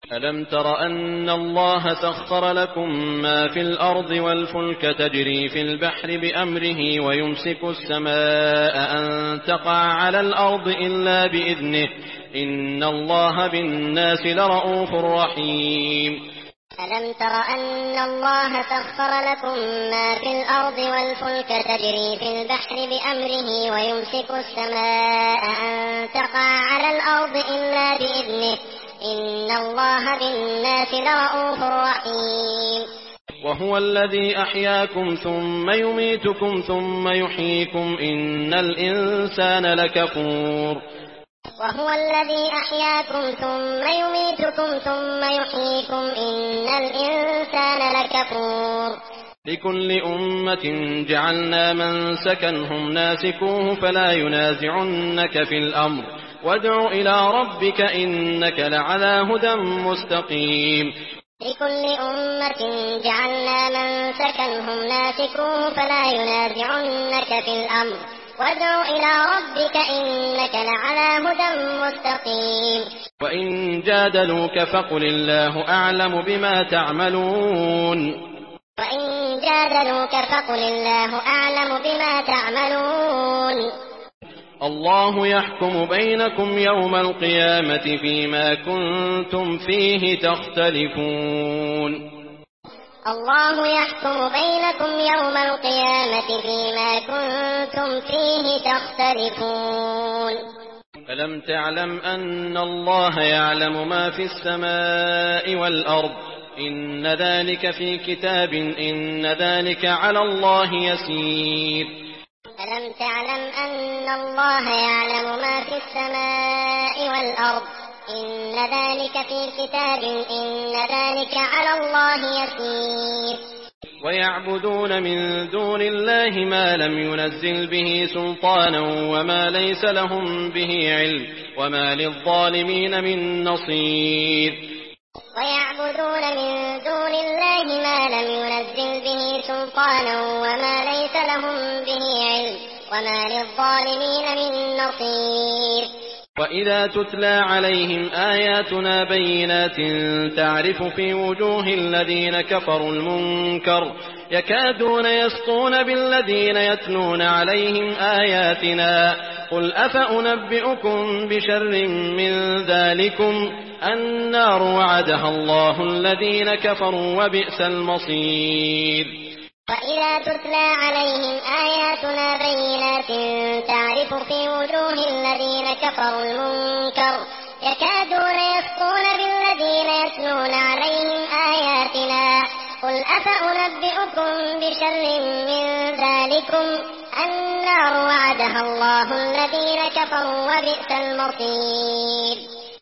ألم تر أن الله سخر لكم ما في الأرض والفلك تجري في البحر بأمره ويمسك السماء أن تقع على الأرض إلا بإذنه إن الله بالناس لرءوف رحيم. ألم تر أن الله سخر لكم ما في الأرض والفلك تجري في البحر بأمره ويمسك السماء أن تقع على الأرض إلا بإذنه إن الله بالناس لرءوف رحيم. وهو الذي أحياكم ثم يميتكم ثم يحييكم إن الإنسان لكفور. وهو الذي أحياكم ثم يميتكم ثم يحييكم إن الإنسان لكفور. لكل أمة جعلنا منسكا هم ناسكوه فلا ينازعنك في الأمر وادع إلى ربك إنك لعلى هدى مستقيم. لكل أمة جعلنا منسكا هم ناسكوه فلا ينازعنك في الأمر وادع إلى ربك إنك لعلى هدى مستقيم. وإن جادلوك فقل الله أعلم بما تعملون. وإن جادلوك فقل الله أعلم بما تعملون. الله يحكم بينكم يوم القيامة فيما كنتم فيه تختلفون. الله يحكم بينكم يوم القيامة فيما كنتم فيه تختلفون. ألم تعلم أن الله يعلم ما في السماء والأرض إن ذلك في كتاب إن ذلك على الله يسير. ألم تعلم أن الله يعلم ما في السماء والأرض إن ذلك في كتاب إن ذلك على الله يسير. ويعبدون من دون الله ما لم ينزل به سلطانا وما ليس لهم به علم وما للظالمين من نصير. ويعبدون من دون الله ما لم ينزل به سلطانا وما ليس لهم به علم وما للظالمين من نصير. وإذا تتلى عليهم آياتنا بينات تعرف في وجوه الذين كفروا المنكر يكادون يسطون بالذين يتلون عليهم آياتنا قل أفأنبئكم بشر من ذلكم النار وعدها الله الذين كفروا وبئس المصير. وإذا تتلى عليهم آياتنا بينات تعرف في وجوه الذين كفروا المنكر يكادون يسطون بالذين يتلون عليهم آياتنا قل أفأنبئكم بشر من ذلكم النار وعدها الله الذين كفروا وبئس المصير.